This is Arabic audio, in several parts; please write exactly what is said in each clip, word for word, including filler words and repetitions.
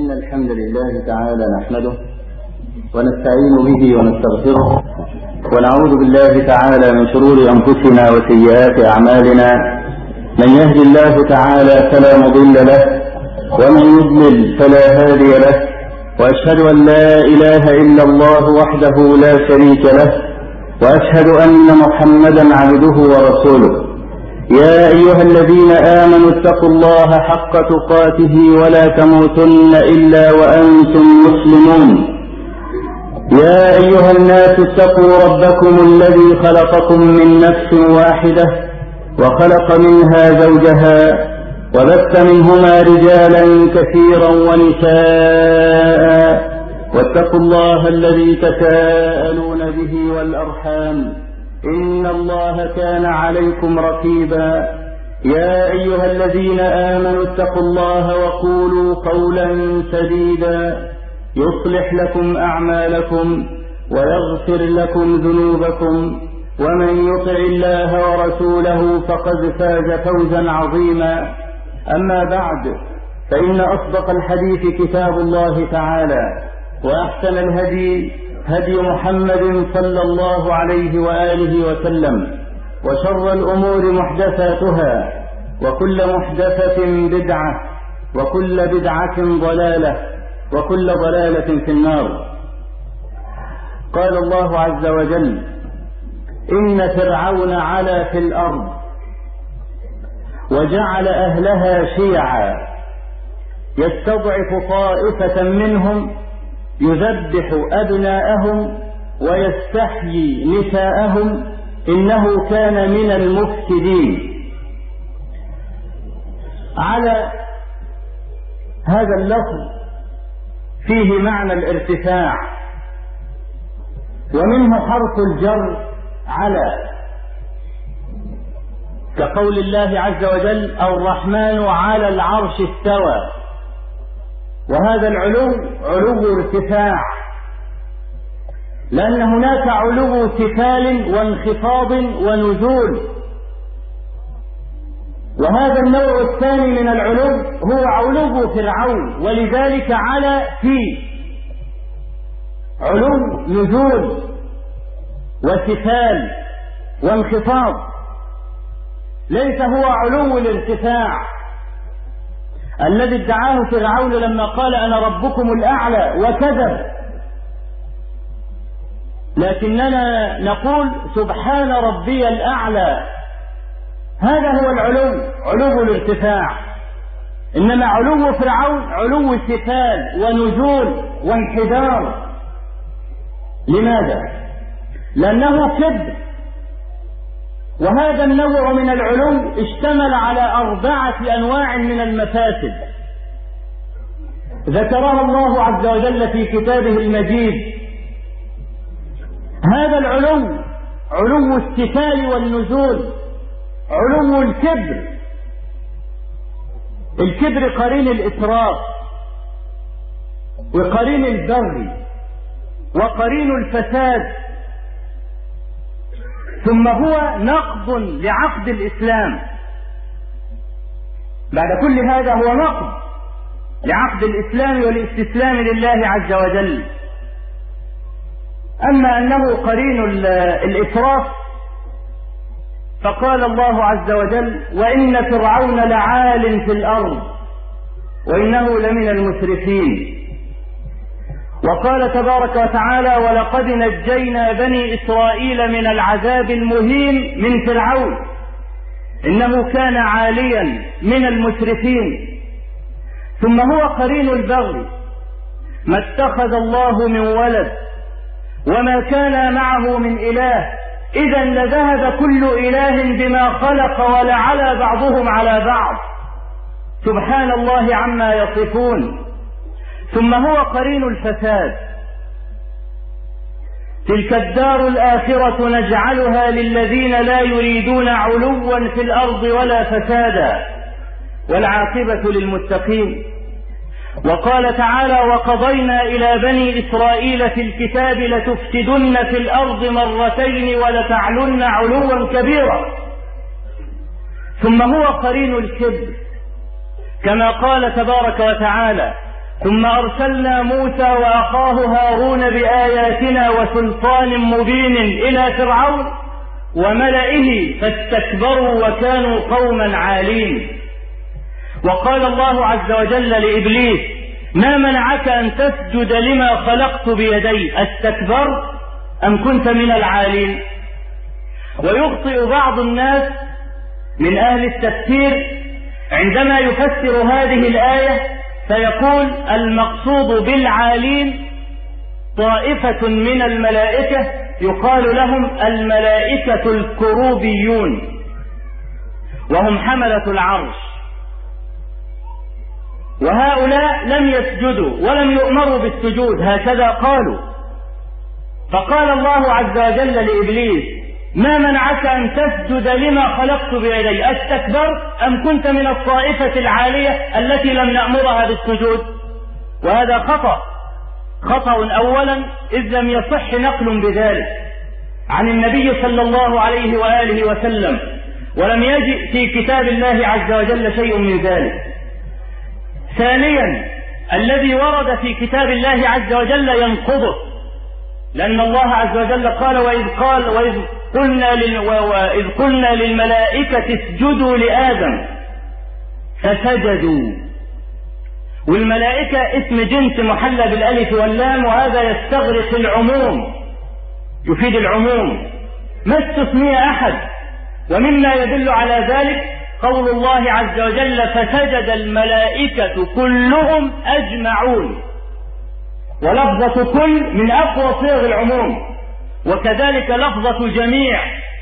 إن الحمد لله تعالى نحمده ونستعين به ونستغفره ونعوذ بالله تعالى من شرور أنفسنا وسيئات أعمالنا. من يهد الله تعالى فلا مضل له ومن يضلل فلا هادي له، وأشهد أن لا إله إلا الله وحده لا شريك له، وأشهد أن محمدا عبده ورسوله. يا أيها الذين آمنوا اتقوا الله حق تقاته ولا تموتن إلا وأنتم مسلمون. يا أيها الناس اتقوا ربكم الذي خلقكم من نفس واحدة وخلق منها زوجها وبث منهما رجالا كثيرا ونساء، واتقوا الله الذي تساءلون به والأرحام إن الله كان عليكم رقيبا. يا أيها الذين آمنوا اتقوا الله وقولوا قولا سديدا يصلح لكم أعمالكم ويغفر لكم ذنوبكم، ومن يطع الله ورسوله فقد فاز فوزا عظيما. أما بعد، فإن أصدق الحديث كتاب الله تعالى، وأحسن الهدي هدي محمد صلى الله عليه وآله وسلم، وشر الأمور محدثاتها، وكل محدثة بدعة، وكل بدعة ضلالة، وكل ضلالة في النار. قال الله عز وجل: إن فرعون علا في الأرض وجعل أهلها شيعا يستضعف طائفة منهم يذبح أبناءهم ويستحيي نساءهم إنه كان من المفسدين. على هذا اللفظ فيه معنى الارتفاع، ومنه حرف الجر على، كقول الله عز وجل: الرحمن على العرش استوى. وهذا العلو علو ارتفاع، لأن هناك علو تفال وانخفاض ونزول، وهذا النوع الثاني من العلو هو علو فرعون، ولذلك على فيه علو نزول وتفال وانخفاض، ليس هو علو الارتفاع الذي ادعاه فرعون لما قال أنا ربكم الأعلى وكذب. لكننا نقول سبحان ربي الأعلى، هذا هو العلو، علو الارتفاع. إنما علو فرعون علو تفال ونزول وانحدار. لماذا؟ لأنه كبر، وهذا النوع من العلو اشتمل على أربعة أنواع من المفاسد ذكرها الله عز وجل في كتابه المجيد. هذا العلو علو التفال والنزول، علو الكبر. الكبر قرين الإسراف، وقرين البغي، وقرين الفساد، ثم هو نقض لعقد الإسلام. بعد كل هذا هو نقض لعقد الإسلام والاستسلام لله عز وجل. أما أنه قرين الإسراف فقال الله عز وجل: وإن فرعون لعال في الأرض وإنه لمن المسرفين. وقال تبارك وتعالى: ولقد نجينا بني إسرائيل من العذاب المهين من فرعون إنه كان عاليا من المسرفين. ثم هو قرين البغي، ما اتخذ الله من ولد وما كان معه من إله، إذا لذهب كل إله بما خلق ولعلى بعضهم على بعض، سبحان الله عما يصفون. ثم هو قرين الفساد، تلك الدار الآخرة نجعلها للذين لا يريدون علوا في الأرض ولا فسادا والعاقبة للمتقين. وقال تعالى: وقضينا إلى بني إسرائيل في الكتاب لتفسدن في الأرض مرتين ولتعلن علوا كبيرا. ثم هو قرين الكبر، كما قال تبارك وتعالى: ثم أرسلنا موسى وأخاه هارون بآياتنا وسلطان مبين إلى فرعون وملئه فاستكبروا وكانوا قوما عالين. وقال الله عز وجل لإبليس: ما منعك أن تسجد لما خلقت بيدي، استكبرت أم كنت من العالين؟ ويخطئ بعض الناس من أهل التفسير عندما يفسر هذه الآية فيقول المقصود بالعالين طائفة من الملائكة يقال لهم الملائكة الكروبيون، وهم حملة العرش، وهؤلاء لم يسجدوا ولم يؤمروا بالسجود، هكذا قالوا. فقال الله عز وجل لإبليس: ما منعك أن تسجد لما خلقت بيدي، استكبرت أم كنت من الطائفة العالية التي لم نأمرها بالسجود؟ وهذا خطأ خطأ أولا إذ لم يصح نقل بذلك عن النبي صلى الله عليه وآله وسلم، ولم يجئ في كتاب الله عز وجل شيء من ذلك. ثانيا الذي ورد في كتاب الله عز وجل ينقضه، لأن الله عز وجل قال: وإذ قال وإذ قلنا لل وإذ قلنا للملائكة اسجدوا لآدم فسجدوا. والملائكة اسم جنس محلى بالألف واللام، وهذا يستغرق العموم، يفيد العموم، ما استثني أحد. ومما يدل على ذلك قول الله عز وجل: فسجد الملائكة كلهم أجمعون، ولفظة كل من أقوى صيغ العموم، وكذلك لفظة جميع،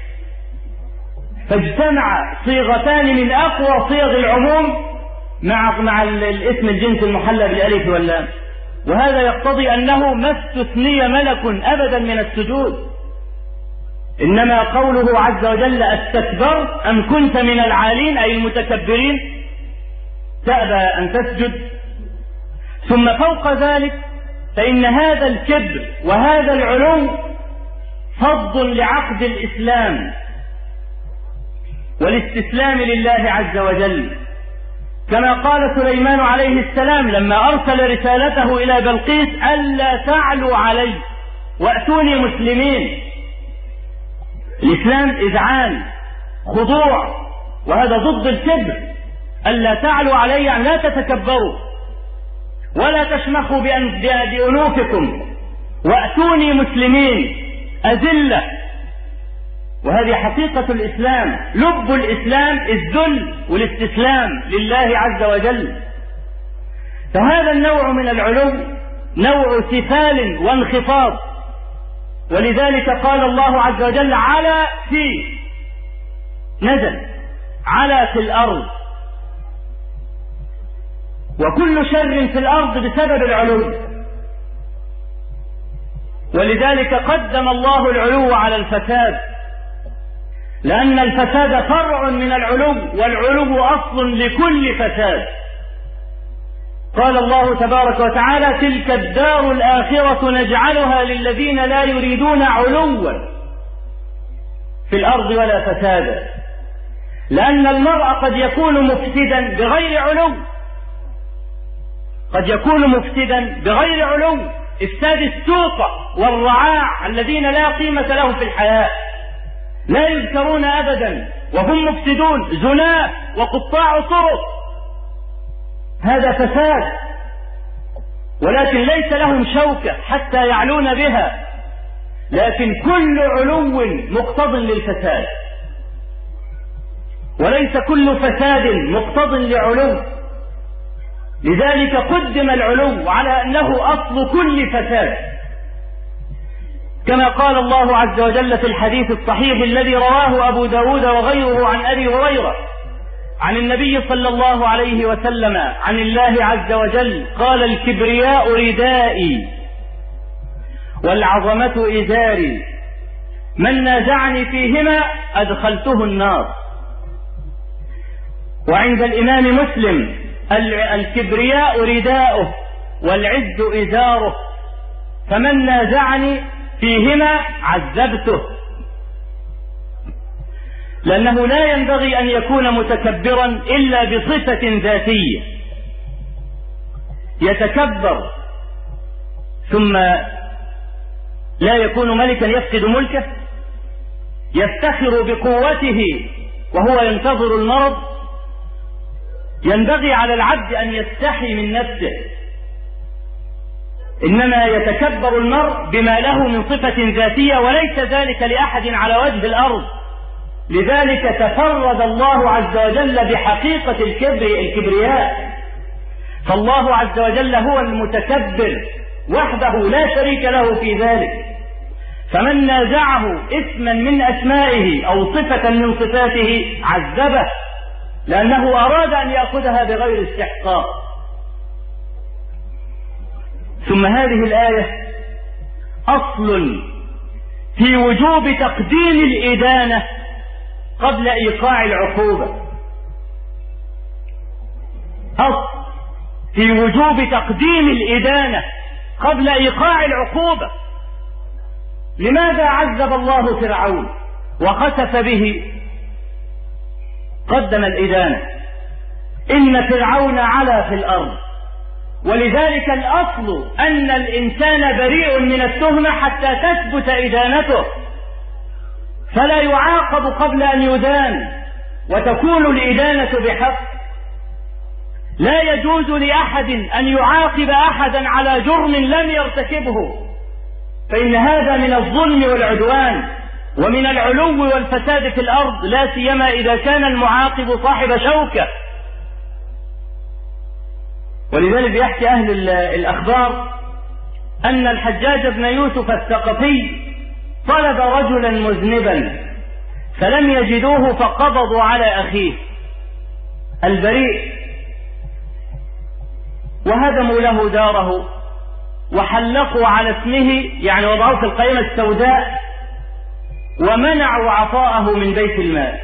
فاجتمع صيغتان من أقوى صيغ العموم مع مع الاسم الجنس المحلى بالألف واللام. وهذا يقتضي أنه ما استثني ملك أبدا من السجود، إنما قوله عز وجل: استكبرت أم كنت من العالين، أي المتكبرين، تأبى أن تسجد. ثم فوق ذلك فإن هذا الكبر وهذا العلو فض لعقد الإسلام والاستسلام لله عز وجل، كما قال سليمان عليه السلام لما أرسل رسالته إلى بلقيس: ألا تعلوا علي وأتوني مسلمين. الإسلام إذعان، خضوع، وهذا ضد الكبر. ألا تعلوا علي يعني لا تتكبروا ولا تشمخوا بأنوفكم، وأتوني مسلمين أذلة. وهذه حقيقة الإسلام، لب الإسلام الذل والاستسلام لله عز وجل. فهذا النوع من العلو نوع سفال وانخفاض، ولذلك قال الله عز وجل: على في نزل، على في الأرض، وكل شر في الأرض بسبب العلو. ولذلك قدم الله العلو على الفساد، لأن الفساد فرع من العلو، والعلو أصل لكل فساد. قال الله تبارك وتعالى: تلك الدار الآخرة نجعلها للذين لا يريدون علوا في الأرض ولا فسادا. لأن المرء قد يكون مفسدا بغير علو، قد يكون مفسدا بغير علو، إفساد السوق والرعاع الذين لا قيمة لهم في الحياة، لا يذكرون أبدا وهم مفسدون، زناة وقطاع طرق، هذا فساد، ولكن ليس لهم شوكة حتى يعلون بها. لكن كل علو مقتض للفساد، وليس كل فساد مقتض لعلو. لذلك قدم العلو على أنه أصل كل فساد، كما قال الله عز وجل في الحديث الصحيح الذي رواه أبو داود وغيره عن أبي هريرة عن النبي صلى الله عليه وسلم عن الله عز وجل قال: الكبرياء ردائي والعظمة إزاري، من نازعني فيهما أدخلته النار. وعند الإمام مسلم: الكبرياء رداؤه والعز إزاره، فمن نازعني فيهما عذبته. لأنه لا ينبغي أن يكون متكبرا إلا بصفة ذاتية، يتكبر ثم لا يكون ملكا يفقد ملكه، يفتخر بقوته وهو ينتظر المرض. ينبغي على العبد أن يستحي من نفسه، إنما يتكبر المرء بما له من صفة ذاتية وليس ذلك لأحد على وجه الأرض. لذلك تفرد الله عز وجل بحقيقة الكبر الكبرياء، فالله عز وجل هو المتكبر وحده لا شريك له في ذلك. فمن نازعه اسما من أسمائه أو صفة من صفاته عذبه، لأنه أراد أن يأخذها بغير استحقاق. ثم هذه الآية أصل في وجوب تقديم الإدانة قبل إيقاع العقوبة، أصل في وجوب تقديم الإدانة قبل إيقاع العقوبة. لماذا عذب الله فرعون وخسف به؟ قدم الإدانة. إن فرعون علا في الأرض، ولذلك الأصل أن الإنسان بريء من التهمة حتى تثبت إدانته، فلا يعاقب قبل أن يدان وتكون الإدانة بحق. لا يجوز لأحد أن يعاقب أحدا على جرم لم يرتكبه، فإن هذا من الظلم والعدوان ومن العلو والفساد في الأرض، لا سيما إذا كان المعاقب صاحب شوكة. ولذلك يحكي أهل الأخبار أن الحجاج بن يوسف الثقفي طلب رجلا مذنبا فلم يجدوه فقبضوا على أخيه البريء وهدموا له داره وحلقوا على اسمه، يعني وضعوه في القائمة السوداء، ومنعوا عطاءه من بيت المال.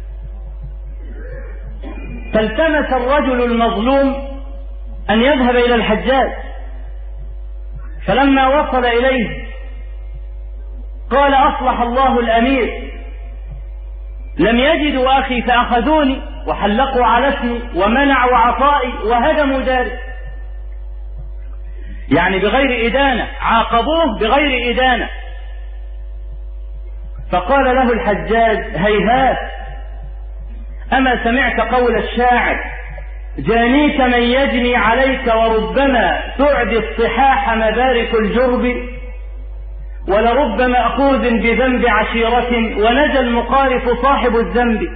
فالتمس الرجل المظلوم أن يذهب إلى الحجاج، فلما وصل إليه قال: أصلح الله الأمير، لم يجدوا أخي فأخذوني وحلقوا على اسمي ومنعوا عطائي وهدموا داري. يعني بغير إدانة، عاقبوه بغير إدانة. فقال له الحجاج: هيهات، أما سمعت قول الشاعر: جانيك من يجني عليك وربما تعدي الصحاح مبارك الجرب، ولرب مأخوذ بذنب عشيرة ونجى المقارف صاحب الذنب.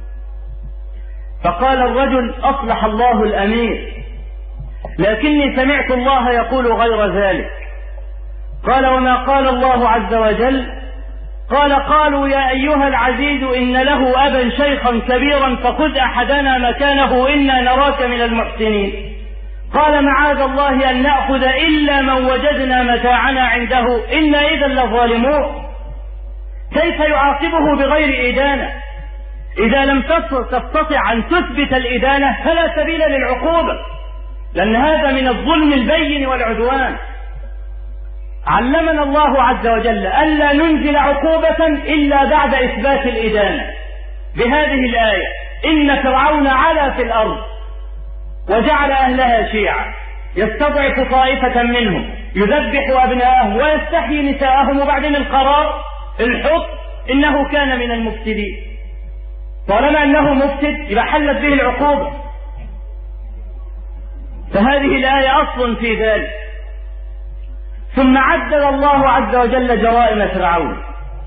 فقال الرجل: أصلح الله الأمير، لكني سمعت الله يقول غير ذلك. قال: وما قال الله عز وجل؟ قال: قالوا يا أيها العزيز إن له أبا شيخا كبيرا فخذ أحدنا مكانه إنا نراك من المحسنين. قال: معاذ الله أن نأخذ إلا من وجدنا متاعنا عنده إنا إذا لظالمون. كيف يعاقبه بغير إدانة؟ إذا لم تستطع أن تثبت الإدانة فلا سبيل للعقوبة، لأن هذا من الظلم البين والعدوان. علمنا الله عز وجل ألا ننزل عقوبة إلا بعد إثبات الإدانة بهذه الآية: إن فرعون علا في الأرض وجعل أهلها شيعا يستضعف طائفة منهم يذبح أبناءهم ويستحيي نساءهم، وبعدين القرار الحكم إنه كان من المفسدين. طالما أنه مفسد يبقى حلت به العقوبة. فهذه الآية أصل في ذلك. ثم عدد الله عز وجل جرائم فرعون: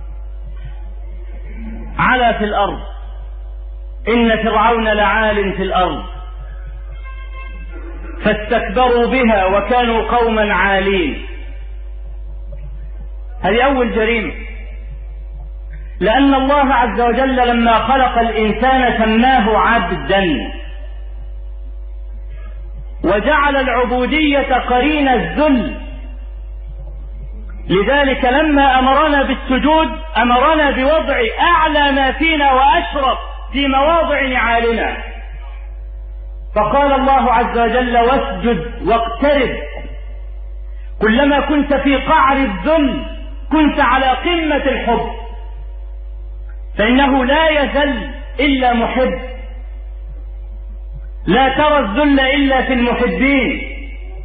علا في الأرض، إن فرعون لعال في الأرض فاستكبروا بها وكانوا قوما عالين. هذه أول جريمة، لأن الله عز وجل لما خلق الإنسان سماه عبدا وجعل العبودية قرين الذل. لذلك لما أمرنا بالسجود أمرنا بوضع أعلى ما فينا وأشرف في مواضع نعالنا، فقال الله عز وجل: واسجد واقترب. كلما كنت في قعر الذل كنت على قمة الحب، فإنه لا يذل إلا محب، لا ترى الذل إلا في المحبين.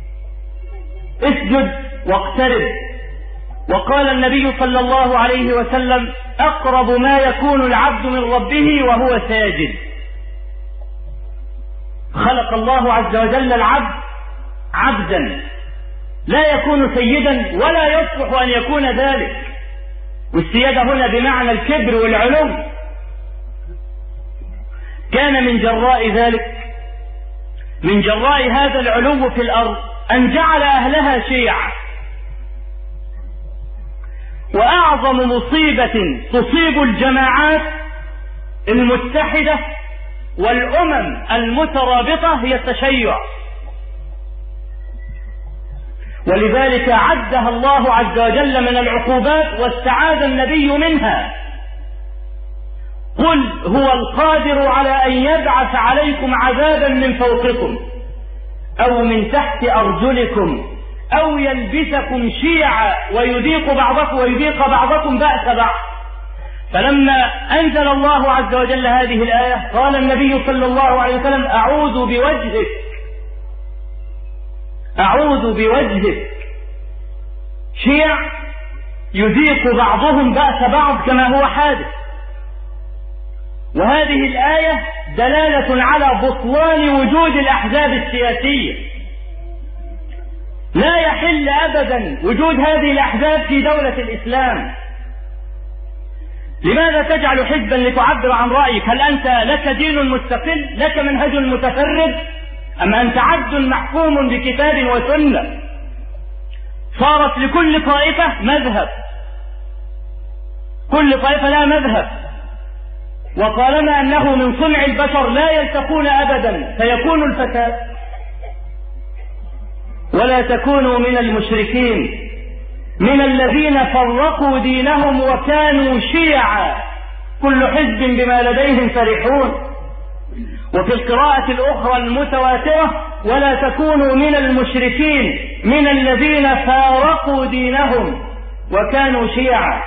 اسجد واقترب. وقال النبي صلى الله عليه وسلم أقرب ما يكون العبد من ربه وهو ساجد. خلق الله عز وجل العبد عبدا، لا يكون سيدا ولا يصلح أن يكون ذلك، والسيادة هنا بمعنى الكبر والعلو. كان من جراء ذلك، من جراء هذا العلو في الأرض، أن جعل أهلها شيعا. وأعظم مصيبة تصيب الجماعات المتحدة والأمم المترابطة هي التشيع، ولذلك عدها الله عز وجل من العقوبات واستعاذ النبي منها. قل هو القادر على أن يبعث عليكم عذابا من فوقكم أو من تحت أرجلكم أو يلبسكم شيعا ويذيق بعضكم ويذيق بعضكم بأس بعض. فلما أنزل الله عز وجل هذه الآية قال النبي صلى الله عليه وسلم أعوذ بوجهك أعوذ بوجهك شيع يذيق بعضهم بأس بعض كما هو حادث. وهذه الآية دلالة على بطلان وجود الأحزاب السياسية. لا يحل أبدا وجود هذه الأحزاب في دولة الإسلام. لماذا تجعل حزبا لتعبر عن رأيك؟ هل أنت لك دين مستقل، لك منهج متفرد، أم أنت عبد محكوم بكتاب وسنة؟ صارت لكل طائفة مذهب، كل طائفة لها مذهب، وطالما أنه من صنع البشر لا يلتقون أبدا فيكون الفساد. ولا تكونوا من المشركين من الذين فرقوا دينهم وكانوا شيعا كل حزب بما لديهم فرحون. وفي القراءة الأخرى المتواترة ولا تكونوا من المشركين من الذين فارقوا دينهم وكانوا شيعا.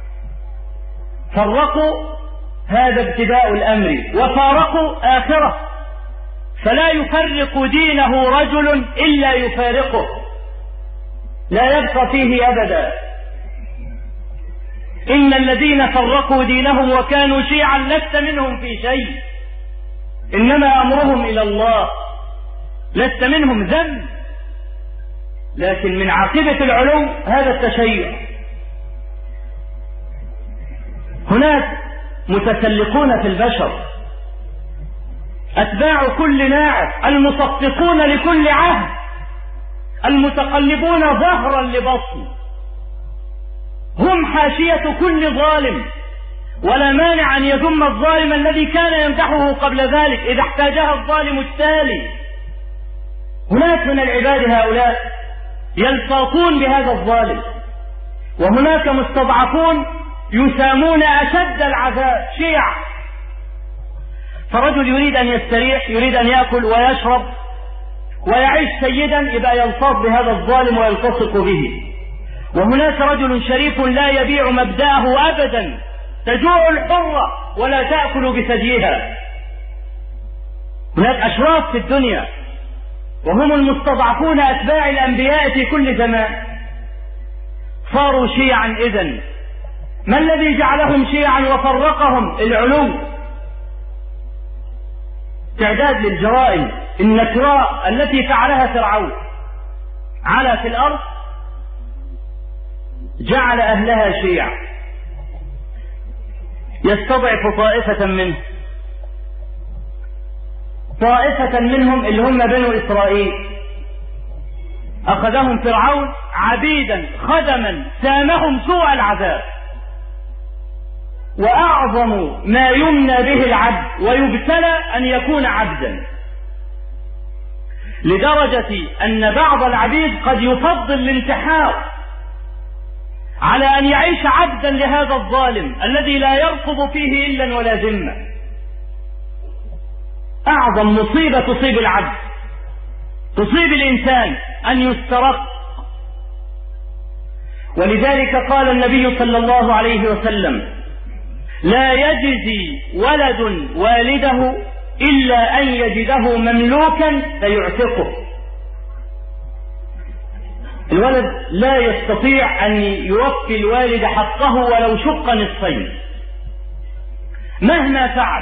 فرقوا هذا ابتداء الأمر، وفارقوا آخرة، فلا يفرق دينه رجل إلا يفارقه، لا يبقى فيه أبدا. إن الذين فرقوا دينهم وكانوا شيعا لست منهم في شيء، إنما أمرهم إلى الله، لست منهم ذنب، لكن من عاقبة العلو هذا التشيع. هناك متسلقون في البشر، أتباع كل ناعم، المصفقون لكل عهد، المتقلبون ظهرا لبطن، هم حاشية كل ظالم، ولا مانع أن يذم الظالم الذي كان يمدحه قبل ذلك إذا احتاجها الظالم التالي. هناك من العباد هؤلاء يلتاطون بهذا الظالم، وهناك مستضعفون يسامون أشد العذاب شيعا. فرجل يريد أن يستريح، يريد أن يأكل ويشرب ويعيش سيدا، يبقى يلتاط بهذا الظالم ويلتصق به. وهناك رجل شريف لا يبيع مبدأه أبدا، تجوع الحرة ولا تأكل بثديها. هناك أشراف في الدنيا وهم المستضعفون أتباع الأنبياء في كل زمان، صاروا شيعا. إذن ما الذي جعلهم شيعا وفرقهم؟ العلو، تعداد للجرائم النكراء التي فعلها فرعون، على في الأرض جعل أهلها شيعا، يستضعف طائفة منه، طائفة منهم اللي هم بنو إسرائيل، أخذهم فرعون عبيدا خدما سامهم سوء العذاب. وأعظم ما يمنى به العبد ويبتلى أن يكون عبدا، لدرجة أن بعض العبيد قد يفضل الانتحار على أن يعيش عبدا لهذا الظالم الذي لا يرقب فيه إلا ولا ذمة. أعظم مصيبة تصيب العبد، تصيب الإنسان، أن يسترق. ولذلك قال النبي صلى الله عليه وسلم لا يجزي ولد والده إلا أن يجده مملوكا فيعتقه. الولد لا يستطيع أن يوفي الوالد حقه ولو شق نصفين مهما فعل.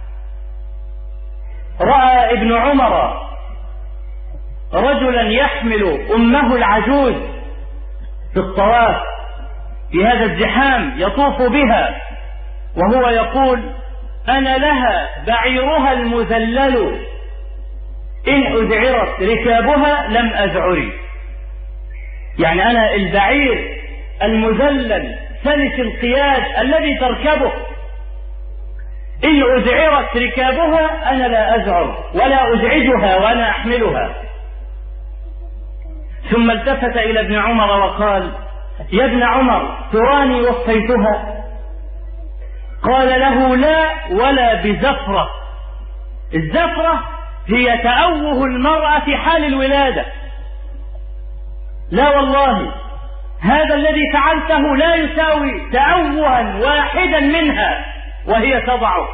رأى ابن عمر رجلا يحمل أمه العجوز في الطواف في هذا الزحام يطوف بها وهو يقول: أنا لها بعيرها المذلل إن أذعرت ركابها لم أذعري. يعني أنا البعير المذلل سلس القياد الذي تركبه إن أذعرت ركابها أنا لا أذعر ولا أزعجها وأنا أحملها. ثم التفت إلى ابن عمر وقال: يا ابن عمر تراني وفيتها؟ قال له: لا ولا بزفرة. الزفرة هي تأوه المرأة في حال الولادة. لا والله هذا الذي فعلته لا يساوي تأوها واحدا منها وهي تضعه.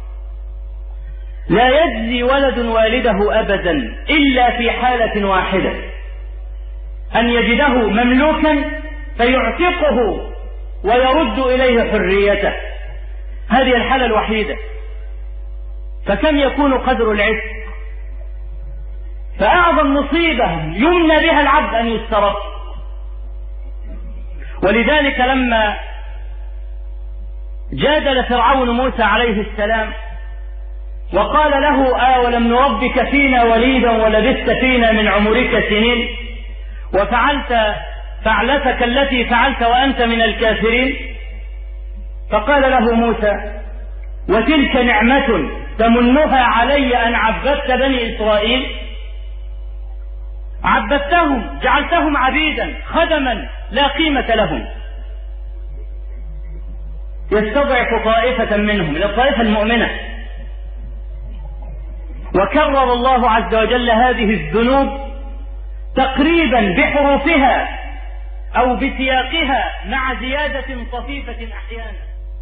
لا يجزي ولد والده أبدا إلا في حالة واحدة: أن يجده مملوكا فيعتقه ويرد إليه حريته. هذه الحالة الوحيدة. فكم يكون قدر العتق؟ فأعظم مصيبة يمنى بها العبد أن يسترق. ولذلك لما جادل فرعون موسى عليه السلام وقال له: أولم نربك فينا وليدا ولبثت فينا من عمرك سنين وفعلت فعلتك التي فعلت وأنت من الكافرين؟ فقال له موسى: وتلك نعمة تمنها علي أن عبدت بني إسرائيل. عبدتهم، جعلتهم عبيدا خدما لا قيمة لهم. يستضعف طائفة منهم، الطائفة المؤمنة. وكرر الله عز وجل هذه الذنوب تقريبا بحروفها أو بسياقها مع زيادة طفيفة أحيانا.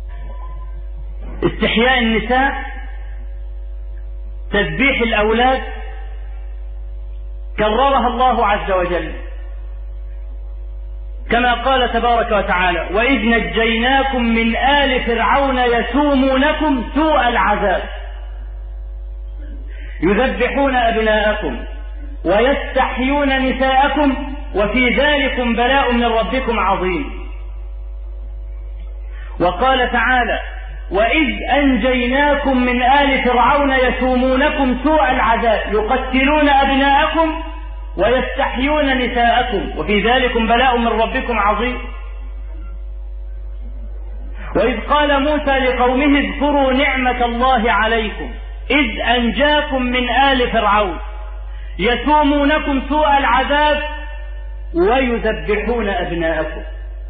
استحياء النساء، تذبيح الأولاد، كررها الله عز وجل كما قال تبارك وتعالى: وإذ نجيناكم من آل فرعون يسومونكم سوء العذاب يذبحون أبناءكم ويستحيون نساءكم وفي ذلكم بلاء من ربكم عظيم. وقال تعالى: وإذ أنجيناكم من آل فرعون يسومونكم سوء العذاب يقتلون أبناءكم ويستحيون نساءكم وفي ذلكم بلاء من ربكم عظيم. وإذ قال موسى لقومه: اذكروا نعمة الله عليكم إذ أنجاكم من آل فرعون يسومونكم سوء العذاب ويذبحون أبناءكم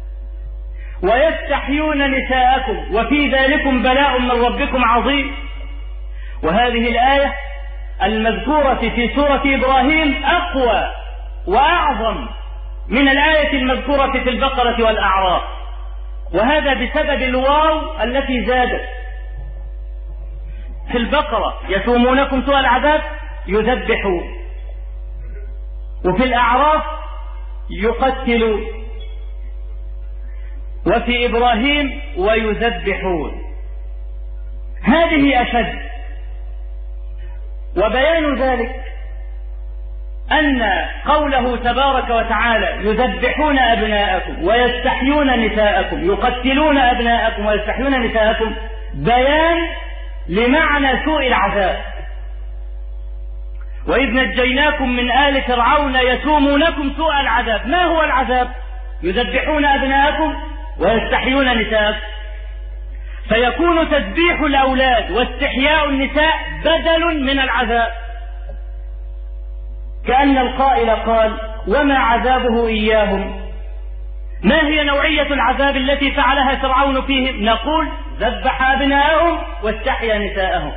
ويستحيون نساءكم وفي ذلكم بلاء من ربكم عظيم. وهذه الآية المذكورة في سورة إبراهيم أقوى وأعظم من الآية المذكورة في البقرة والأعراف، وهذا بسبب الواو التي زادت. في البقرة يسومونكم سوء العذاب يذبحون، وفي الأعراف يقتلون، وفي إبراهيم ويذبحون. هذه أشد. وبيان ذلك أن قوله تبارك وتعالى: يذبحون أبناءكم ويستحيون نساءكم يقتلون أبناءكم ويستحيون نساءكم بيان لمعنى سوء العذاب. وإذ نجيناكم من آل فرعون يسومونكم سوء العذاب. ما هو العذاب؟ يذبحون أبناءكم ويستحيون نساءكم. فيكون تذبيح الأولاد واستحياء النساء بدل من العذاب، كأن القائل قال: وما عذابه إياهم؟ ما هي نوعية العذاب التي فعلها فرعون فيهم؟ نقول: ذبح أبناءهم واستحيا نساءهم.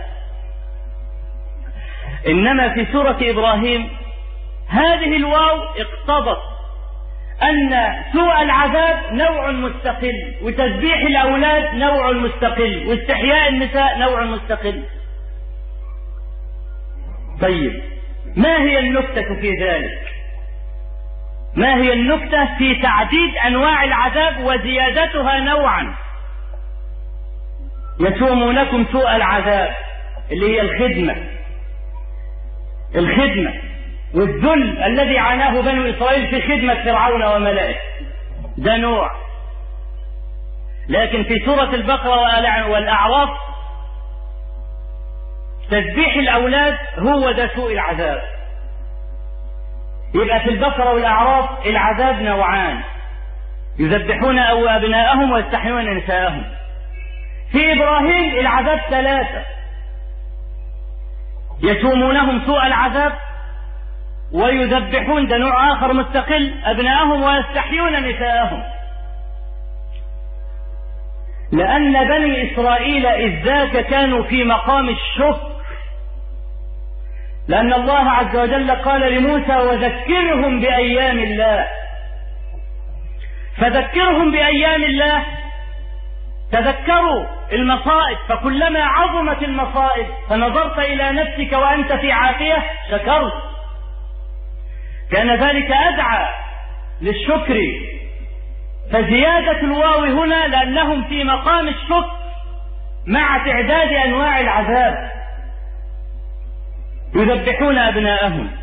إنما في سورة إبراهيم هذه الواو اقتضت أن سوء العذاب نوع مستقل، وتذبيح الأولاد نوع مستقل، واستحياء النساء نوع مستقل. طيب، ما هي النكتة في ذلك؟ ما هي النكتة في تعديد أنواع العذاب وزيادتها نوعا؟ يسومونكم سوء العذاب اللي هي الخدمة الخدمة والذل الذي عاناه بنو إسرائيل في خدمة فرعون وملئه، ده نوع. لكن في سورة البقرة والأعراف تذبيح الأولاد هو ده سوء العذاب. يبقى في البقرة والأعراف العذاب نوعان، يذبحون أو أبناءهم ويستحيون نساءهم. في إبراهيم العذاب ثلاثة، يسومونهم سوء العذاب ويذبحون، ده نوع آخر مستقل، أبناءهم ويستحيون نساءهم. لأن بني إسرائيل إذ ذاك كانوا في مقام الشكر، لأن الله عز وجل قال لموسى وذكرهم بأيام الله، فذكرهم بأيام الله، تذكروا المصائب، فكلما عظمت المصائب فنظرت إلى نفسك وأنت في عافية شكرت، كان ذلك أدعى للشكر. فزيادة الواو هنا لأنهم في مقام الشكر مع تعداد أنواع العذاب. يذبحون أبناءهم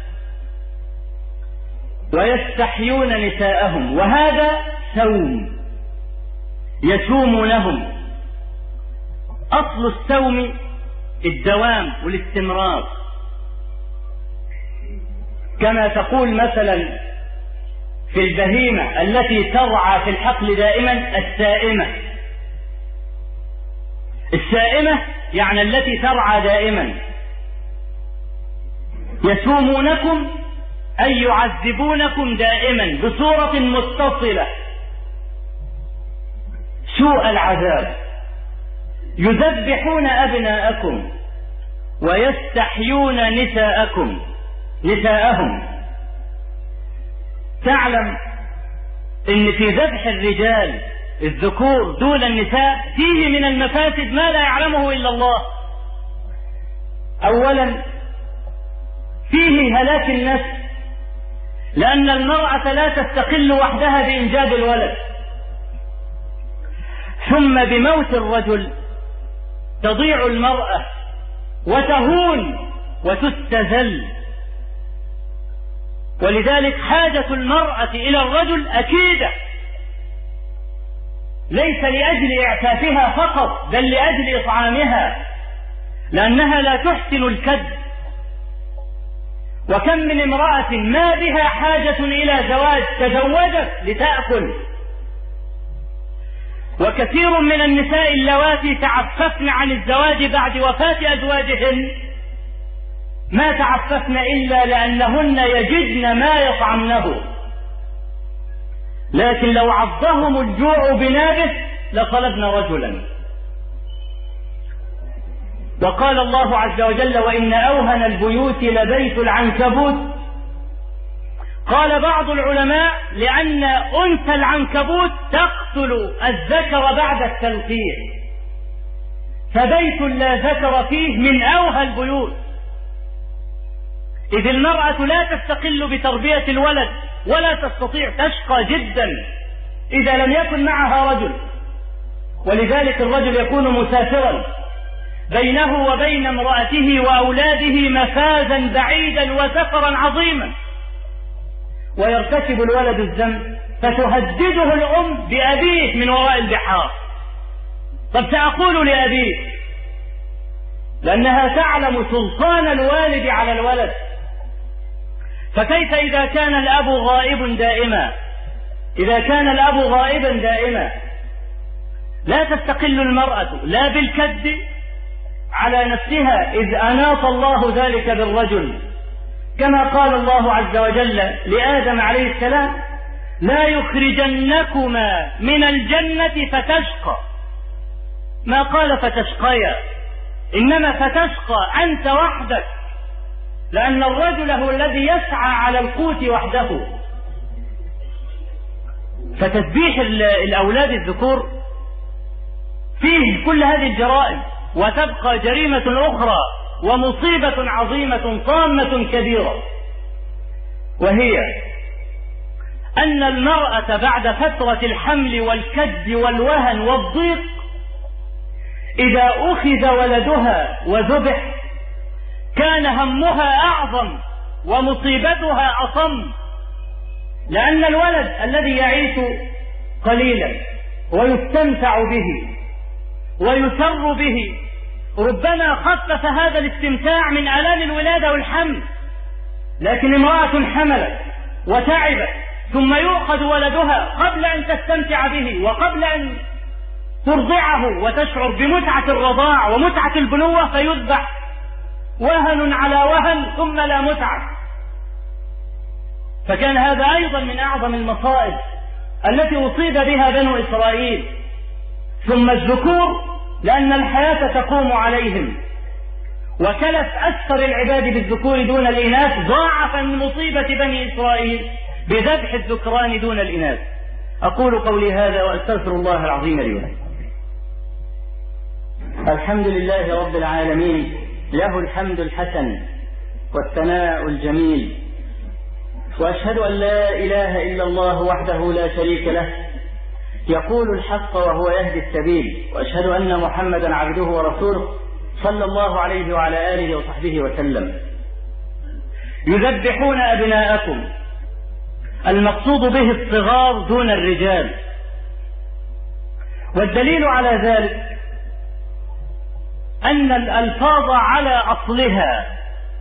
ويستحيون نساءهم، وهذا سوم، يسومونهم. أصل السوم الدوام والاستمرار، كما تقول مثلا في البهيمة التي ترعى في الحقل دائما السائمة. السائمة يعني التي ترعى دائما. يسومونكم أي يعذبونكم دائما بصورة متصلة سوء العذاب. يذبحون أبناءكم ويستحيون نساءكم نساءهم. تعلم ان في ذبح الرجال الذكور دون النساء فيه من المفاسد ما لا يعلمه الا الله. اولا فيه هلاك النسل، لان المرأة لا تستقل وحدها بانجاب الولد، ثم بموت الرجل تضيع المرأة وتهون وتستذل، ولذلك حاجة المرأة إلى الرجل أكيدة، ليس لأجل إعفافها فقط بل لأجل إطعامها، لأنها لا تحسن الكد. وكم من امرأة ما بها حاجة إلى زواج تزوجت لتأكل، وكثير من النساء اللواتي تعففن عن الزواج بعد وفاة أزواجهن ما تعففن إلا لأنهن يجدن ما يطعمنه، لكن لو عضهم الجوع بنابه لطلبن رجلا. وقال الله عز وجل وإن أوهن البيوت لبيت العنكبوت. قال بعض العلماء لأن أنثى العنكبوت تقتل الذكر بعد التلقيح، فبيت لا ذكر فيه من أوهى البيوت، إذ المرأة لا تستقل بتربية الولد ولا تستطيع، تشقى جدا إذا لم يكن معها رجل. ولذلك الرجل يكون مسافرا، بينه وبين امرأته وأولاده مفازا بعيدا وسفرا عظيما، ويرتكب الولد الذنب فتهدده الأم بأبيه من وراء البحار. طب سأقول لأبيه، لأنها تعلم سلطان الوالد على الولد. فكيف إذا كان الأب غائب دائما؟ إذا كان الأب غائبا دائما لا تستقل المرأة لا بالكد على نفسها، إذ أناط الله ذلك بالرجل، كما قال الله عز وجل لآدم عليه السلام لا يخرجنكما من الجنة فتشقى، ما قال فتشقيا، إنما فتشقى أنت وحدك، لأن الرجل هو الذي يسعى على القوت وحده. فتذبيح الأولاد الذكور فيه كل هذه الجرائم، وتبقى جريمة أخرى ومصيبة عظيمة طامة كبيرة، وهي أن المرأة بعد فترة الحمل والكد والوهن والضيق إذا أخذ ولدها وذبح كان همها أعظم ومصيبتها أصم، لأن الولد الذي يعيش قليلا ويستمتع به ويسر به ربما خفف هذا الاستمتاع من آلام الولادة والحمل، لكن امرأة حملت وتعبت ثم يؤخذ ولدها قبل أن تستمتع به وقبل أن ترضعه وتشعر بمتعة الرضاع ومتعة البنوة فيذبح وهن على وهن ثم لا متعة. فكان هذا أيضا من أعظم المصائب التي أصيب بها بنو إسرائيل. ثم الذكور لأن الحياة تقوم عليهم، وكلف أكثر العباد بالذكور دون الإناث ضاعف من مصيبة بني إسرائيل بذبح الذكران دون الإناث. أقول قولي هذا وأستغفر الله العظيم لي ولكم. الحمد لله رب العالمين، له الحمد الحسن والثناء الجميل، وأشهد أن لا إله إلا الله وحده لا شريك له يقول الحق وهو يهدي السبيل، وأشهد أن محمدا عبده ورسوله صلى الله عليه وعلى آله وصحبه وسلم. يذبحون أبناءكم، المقصود به الصغار دون الرجال، والدليل على ذلك أن الألفاظ على أصلها،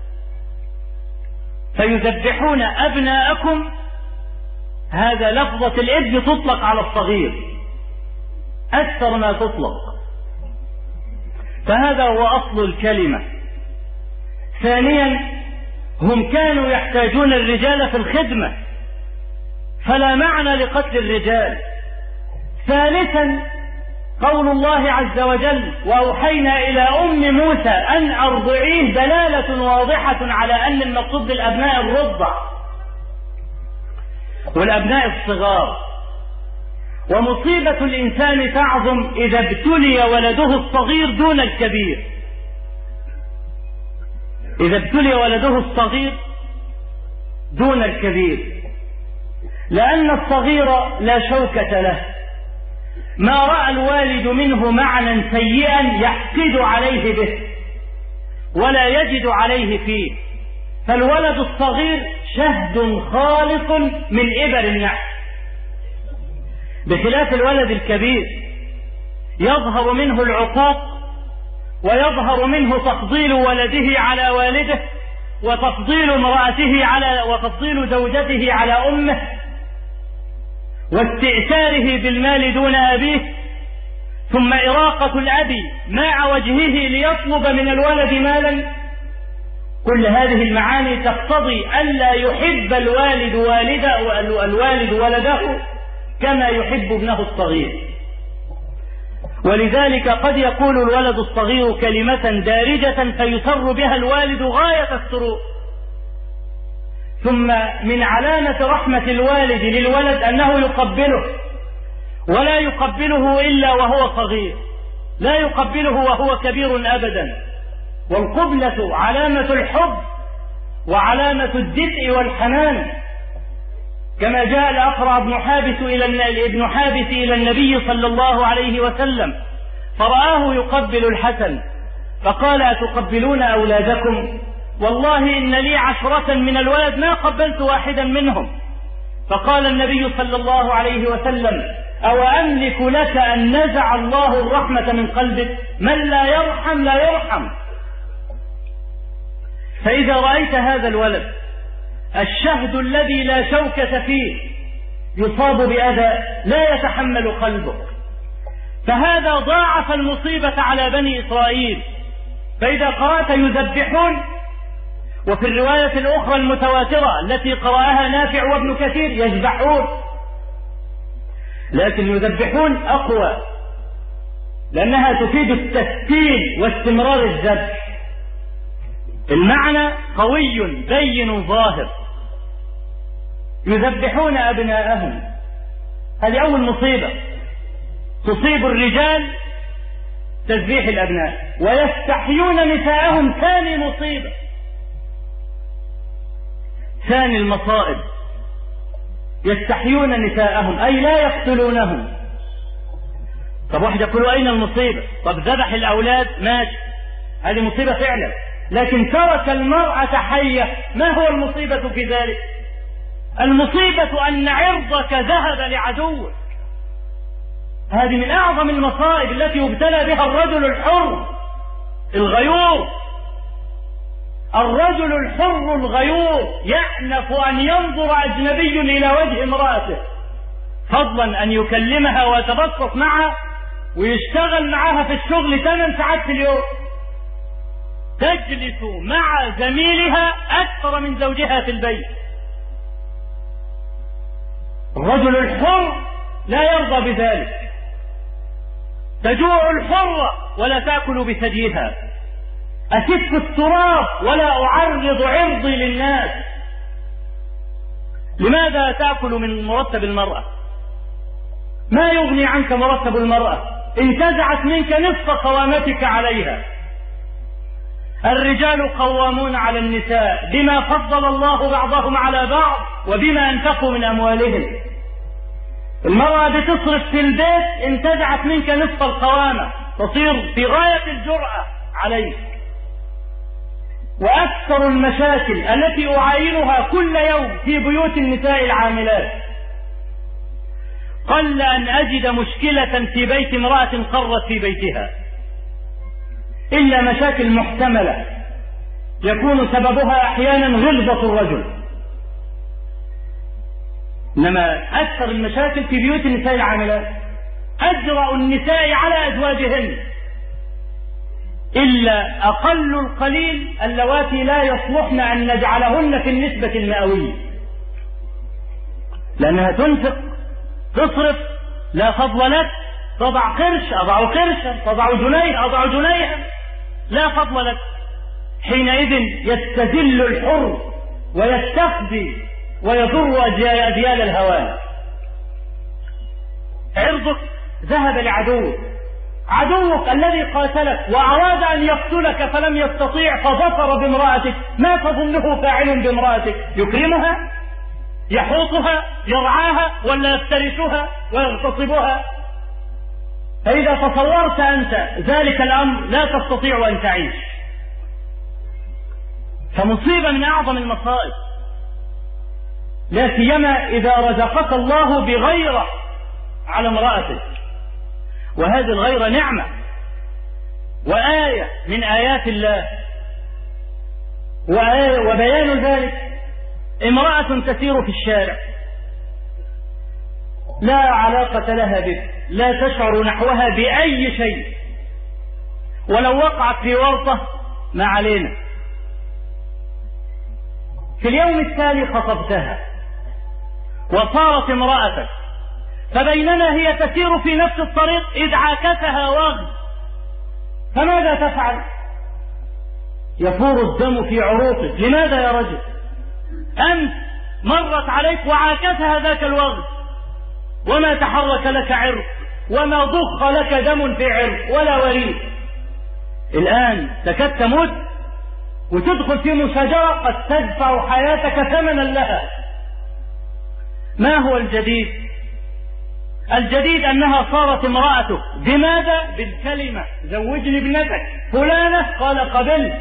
فيذبحون أبناءكم هذا لفظة الابن تطلق على الصغير أكثر ما تطلق، فهذا هو أصل الكلمة. ثانيا هم كانوا يحتاجون الرجال في الخدمة فلا معنى لقتل الرجال. ثالثا قول الله عز وجل وأوحينا إلى أم موسى أن أرضعيه دلالة واضحة على أن المقصود بالأبناء الرضع والأبناء الصغار. ومصيبة الإنسان تعظم إذا ابتلي ولده الصغير دون الكبير، إذا ابتلي ولده الصغير دون الكبير، لأن الصغير لا شوكة له، ما رأى الوالد منه معنى سيئا يحقد عليه به ولا يجد عليه فيه، فالولد الصغير شهد خالص من إبر النحل، بخلاف الولد الكبير يظهر منه العقوق ويظهر منه تفضيل ولده على والده وتفضيل امرأته على وتفضيل زوجته على أمه واستئثاره بالمال دون أبيه، ثم إراقة الأب مع وجهه ليطلب من الولد مالا. كل هذه المعاني تقتضي ألا يحب الوالد والده الوالد ولده كما يحب ابنه الصغير. ولذلك قد يقول الولد الصغير كلمة دارجة فيسر بها الوالد غاية السرور. ثم من علامة رحمة الوالد للولد أنه يقبله، ولا يقبله إلا وهو صغير، لا يقبله وهو كبير أبدا. والقبلة علامة الحب وعلامة الدفء والحنان، كما جاء الأقرع بن حابس إلى ابن حابس إلى النبي صلى الله عليه وسلم فرآه يقبل الحسن فقال أتقبلون أولادكم؟ والله إن لي عشرة من الولد ما قبلت واحدا منهم. فقال النبي صلى الله عليه وسلم أو أملك لك أن نزع الله الرحمة من قلبك؟ من لا يرحم لا يرحم. فإذا رأيت هذا الولد الشهد الذي لا شوكة فيه يصاب بأذى لا يتحمل قلبك، فهذا ضاعف المصيبة على بني إسرائيل. فإذا قرأت يذبحون، وفي الرواية الأخرى المتواترة التي قرأها نافع وابن كثير يذبحون، لكن يذبحون أقوى لأنها تفيد التسكين واستمرار الذبح. المعنى قوي بين ظاهر. يذبحون أبناءهم، هذه أول مصيبة تصيب الرجال، تذبيح الأبناء. ويستحيون نساءهم، ثاني مصيبة، ثاني المصائب. يستحيون نساءهم أي لا يقتلونهم. طب واحد يقول أين المصيبة؟ طب ذبح الأولاد ماشي، هذه مصيبة فعلا، لكن ترك المرأة حية، ما هو المصيبة في ذلك؟ المصيبة أن عرضك ذهب لعدوك. هذه من أعظم المصائب التي يبتلى بها الرجل الحر الغيور. الرجل الحر الغيور يأنف أن ينظر أجنبي إلى وجه امرأته، فضلا أن يكلمها ويتبسط معها ويشتغل معها في الشغل ثمان ساعات في اليوم، تجلس مع زميلها أكثر من زوجها في البيت. الرجل الحر لا يرضى بذلك. تجوع الحرة ولا تأكل بثديها، أسف التراب ولا أعرض عرضي للناس. لماذا تأكل من مرتب المرأة؟ ما يغني عنك مرتب المرأة، انتزعت منك نصف قوامتك عليها. الرجال قوامون على النساء بما فضل الله بعضهم على بعض وبما أنفقوا من أموالهم. المرأة بتصرف في البيت، انتزعت منك نصف القوامة، تصير في غاية الجرأة عليك. وأكثر المشاكل التي أعاينها كل يوم في بيوت النساء العاملات، قل أن أجد مشكلة في بيت امرأة قرت في بيتها إلا مشاكل محتملة يكون سببها أحيانا غلظة الرجل، إنما أكثر المشاكل في بيوت النساء العاملات. أجرأ النساء على أزواجهن إلا أقل القليل اللواتي لا يصلحن أن نجعلهن في النسبة المئوية، لأنها تنفق تصرف لا فضل لك، تضع قرش أضع قرشا، تضع جنيه أضع جنيها، لا فضل لك. حينئذ يستذل الحر ويستخزي ويضر أجيال الهوان. عرضك ذهب لعدوك، عدوك الذي قاتلك وأراد أن يقتلك فلم يستطيع فظفر بامرأتك، ما تظنه فاعل بامرأتك؟ يكرمها؟ يحوطها؟ يرعاها؟ ولا يفترسها ويغتصبها؟ فإذا تصورت أنت ذلك الأمر لا تستطيع أن تعيش. فمصيبة من أعظم المصائب، لا سيما إذا رزقك الله بغيرة على امرأتك، وهذه الغيرة نعمة وآية من آيات الله. وآية وبيان ذلك امرأة تسير في الشارع لا علاقة لها بك، لا تشعر نحوها بأي شيء، ولو وقعت في ورطة ما علينا. في اليوم التالي خطبتها وصارت امرأتك، فبينما هي تسير في نفس الطريق إذ عاكسها وغد، فماذا تفعل؟ يفور الدم في عروقك. لماذا يا رجل؟ أنت مرت عليك وعاكسها ذاك الوغد وما تحرك لك عرق وما ضخ لك دم في عرق ولا وريد. الآن تكاد تموت وتدخل في مشاجرة قد تدفع حياتك ثمنا لها. ما هو الجديد؟ الجديد أنها صارت امرأتك. بماذا؟ بالكلمة زوجني ابنتك فلانة، قال قبلت.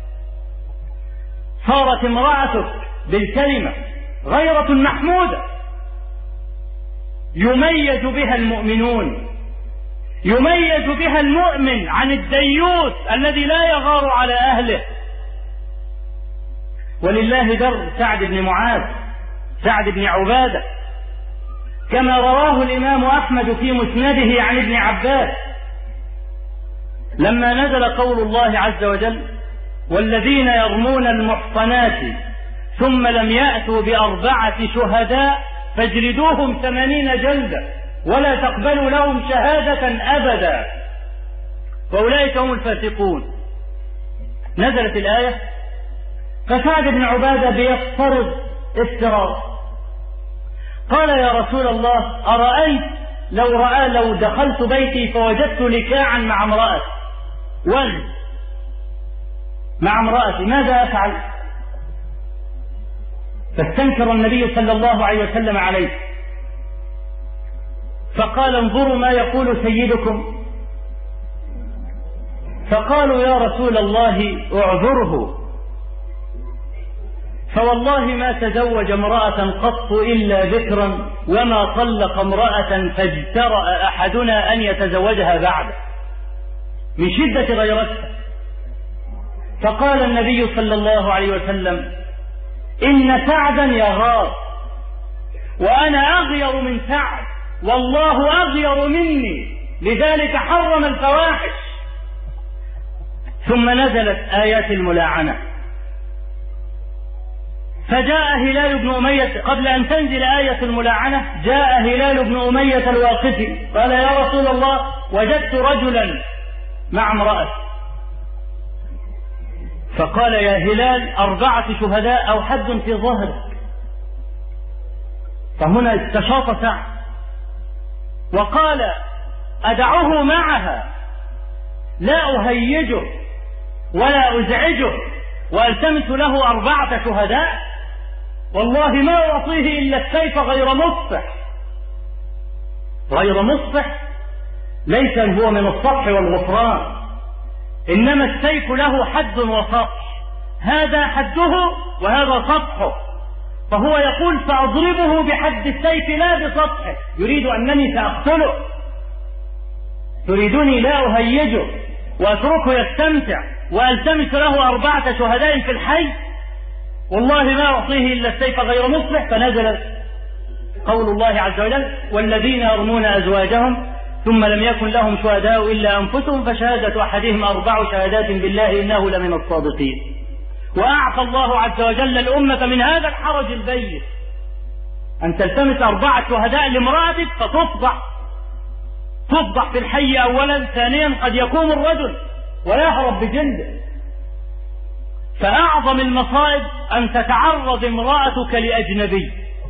صارت امرأتك بالكلمة غيرة محمودة يميز بها المؤمنون، يميز بها المؤمن عن الديوث الذي لا يغار على أهله. ولله در سعد بن معاذ، سعد بن عبادة، كما رواه الإمام أحمد في مسنده عن ابن عباس لما نزل قول الله عز وجل: والذين يرمون المحصنات ثم لم يأتوا بأربعة شهداء فاجلدوهم ثمانين جلدة ولا تقبلوا لهم شهادة أبدا وأولئك هم الفاسقون. نزلت الآية، فسعد بن عبادة بيفترض افتراض، قال: يا رسول الله، أرأيت لو رأى لو دخلت بيتي فوجدت لكاعا مع امرأتي وغد مع امرأتي، ماذا أفعل؟ فاستنكر النبي صلى الله عليه وسلم عليه فقال انظروا ما يقول سيدكم. فقالوا يا رسول الله اعذره، فوالله ما تزوج امرأة قط إلا ذكرا وما طلق امرأة فاجترأ أحدنا أن يتزوجها بعد من شدة غيرتها. فقال النبي صلى الله عليه وسلم إن سعدا يغار وأنا أغير من سعد والله أغير مني، لذلك حرم الفواحش. ثم نزلت آيات الملاعنة، فجاء هلال بن أمية قبل أن تنزل آية الملاعنة، جاء هلال بن أمية الواقفي قال يا رسول الله وجدت رجلا مع امرأة. فقال يا هلال أربعة شهداء أو حد في ظهرك. فهنا استشاط سعد وقال أدعه معها لا أهيجه ولا أزعجه وألتمس له أربعة شهداء؟ والله ما أعطيه إلا السيف غير مصفح. غير مصفح ليس هو من الصفح والغفران، إنما السيف له حد وسطح، هذا حده وهذا سطحه. فهو يقول سأضربه بحد السيف لا بسطحه، يريد أنني سأقتله، تريدني لا أهيجه وأتركه يستمتع وألتمس له أربعة شهداء في الحي؟ والله ما أعطيه إلا السيف غير مصلح. فنزل قول الله عز وجل والذين يرمون أزواجهم ثم لم يكن لهم شهداء إلا أنفسهم فشهادة أحدهم أربع شهادات بالله إنه لمن الصادقين. وأعطى الله عز وجل الأمة من هذا الحرج البين أن تلتمس أربعة شهداء لامرأتك فتفضح، تفضح في الحي أولا، ثانيا قد يقوم الرجل ويهرب بجلده. فأعظم المصائب أن تتعرض امرأتك لأجنبي.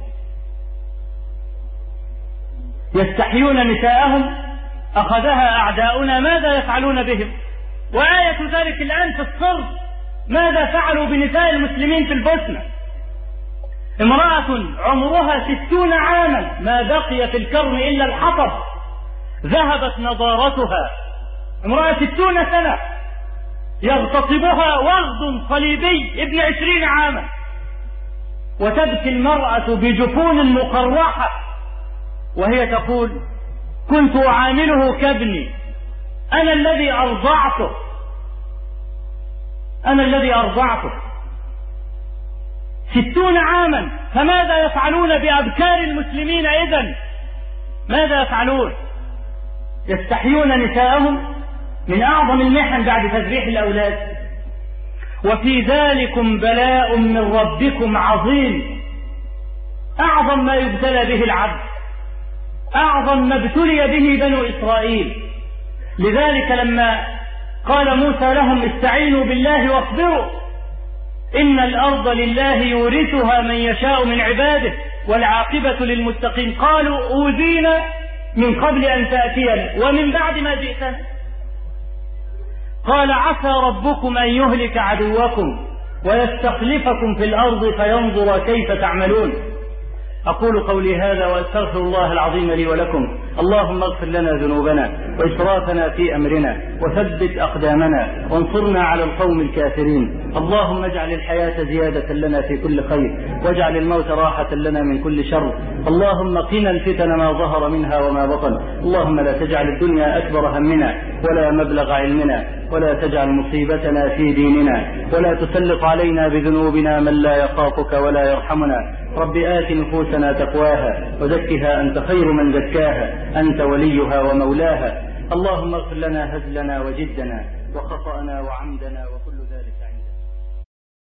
يستحيون نساءهم أخذها أعداؤنا ماذا يفعلون بهم؟ وآية ذلك الآن في الصرف، ماذا فعلوا بنساء المسلمين في البوسنة؟ امرأة عمرها ستون عاما ما بقي في الكرم إلا الحطب، ذهبت نضارتها، امرأة ستون سنة يغتصبها وغد صليبي ابن عشرين عاما، وتبكي المرأة بجفون مقرحة وهي تقول كنت أعامله كابني، أنا الذي أرضعته، أنا الذي أرضعته. ستون عاما، فماذا يفعلون بأبكار المسلمين إذن؟ ماذا يفعلون؟ يستحيون نساءهم من أعظم المحن بعد تذبيح الأولاد. وفي ذلكم بلاء من ربكم عظيم، أعظم ما يبتلى به العبد، أعظم ما ابتلي به بنو إسرائيل. لذلك لما قال موسى لهم استعينوا بالله واصبروا إن الأرض لله يورثها من يشاء من عباده والعاقبة للمتقين، قالوا أوذينا من قبل أن تأتينا ومن بعد ما جئتنا. قال عسى ربكم أن يهلك عدوكم ويستخلفكم في الأرض فينظر كيف تعملون. أقول قولي هذا وأستغفر الله العظيم لي ولكم. اللهم اغفر لنا ذنوبنا وإسرافنا في أمرنا وثبت أقدامنا وانصرنا على القوم الكافرين. اللهم اجعل الحياة زيادة لنا في كل خير واجعل الموت راحة لنا من كل شر. اللهم قنا الفتن ما ظهر منها وما بطن. اللهم لا تجعل الدنيا أكبر همنا ولا مبلغ علمنا ولا تجعل مصيبتنا في ديننا ولا تسلط علينا بذنوبنا من لا يخافك ولا يرحمنا. رب آت نفوسنا تقواها وزكها أنت خير من زكاها أنت وليها ومولاها. اللهم اغفر لنا هزلنا وجدنا وخطأنا وعمدنا وكل